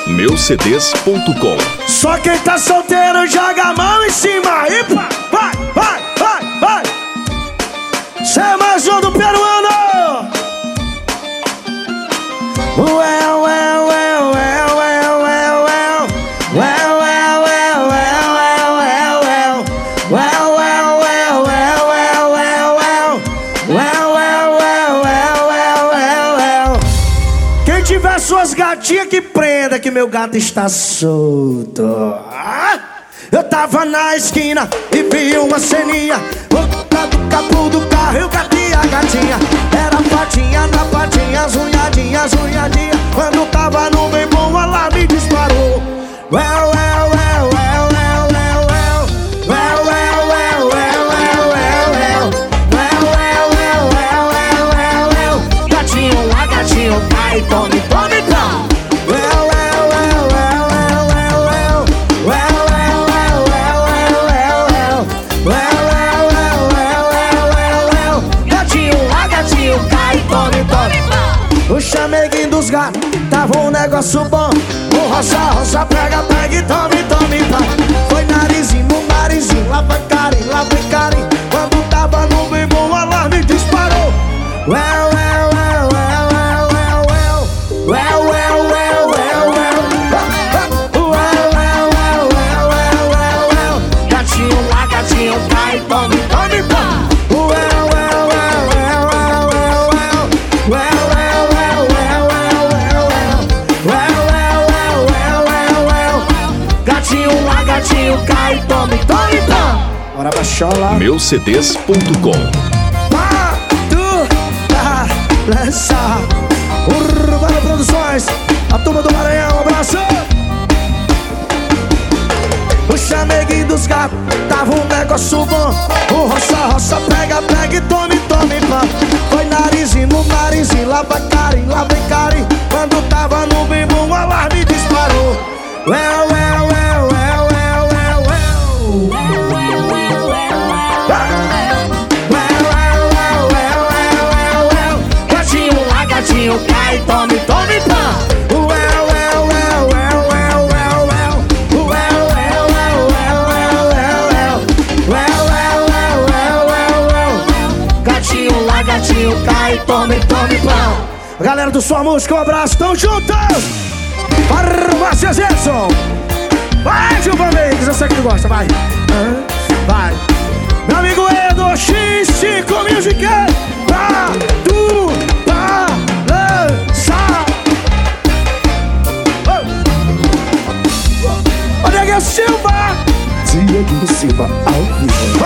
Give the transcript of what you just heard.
meucds.com. Só quem tá solteiro joga a mão em cima e pá, vai, vai, vai, vai. Cê é mais um do peruano. Well, well, well, well, well, well, well. Well, well, well, well, well, well, well. Well, well, well, well, well, well, well. Well, well, well, well, well, well, well. Quem tiver suas gatinhas que prenda, que meu gato está solto. Eu tava na esquina e vi uma ceninha, volta do capô do carro e o gato e a gatinha. Era patinha na patinha, unhadinhas, unhadinha. Quando tava no bem bom, o alarme disparou. Well, well, well, well, well, well, well. Well, well, well, well, well, well, well. Well, well, well, well, well, well, well. Gatinho lá, gatinho cá e tome, tome, tome. Well, well, well, well, well, well, well. Well, well, well, well, well, well, well. Well, well, well, well, well, well, well. Gatinho lá, gatinho cá e tome, tome. O chameguinho dos gatos tava um negócio bom. O roça, roça, pega, pega e tome, tome, pá. Foi narizinho, narizinho, lá vai carinho, lá vai carinho. Quando tava no bem bom, o alarme disparou. Well, well, well, well, well, well, well. Well, well, well, well, well. Well, well, well, well, well, well, well. Gatinho lá, gatinho cá e tome, tome, pá. Well, well, well, well, well, well, well. Well, well, well, well, well, well, well. Well, well, well, well, well, well. Gatinho lá, gatinho cá e tome, tome, pá. Bora pra chola. meucds.com. Lança Urbano Produções, a turma do Maranhão, um abraço. O chameguinho dos gatos tava um negócio bom. O roça, roça, pega, pega e tome, tome, pá. Foi narizinho, narizinho, lá vai carinho, lá vai carinho. Quando tava no bem bom, o alarme disparou. Well, well, well, well, well, well, well. Gatinho cai, tome, tome, pá. Well, well, well, well, well, well, well. Well, well, well, well, well, well, well. Well, well, well, well, well, well. Gatinho lá, gatinho cai, tome, tome, pá. Galera do Sua Música, um abraço, tão juntos. Farmácia Zetson. Vai, Gilvan Mendes, eu sei que tu gosta, vai. Vai. Meu amigo Edo, X5 Music, pra tu, pra lançar. Ô, Diego Silva. Diego Silva ao vivo.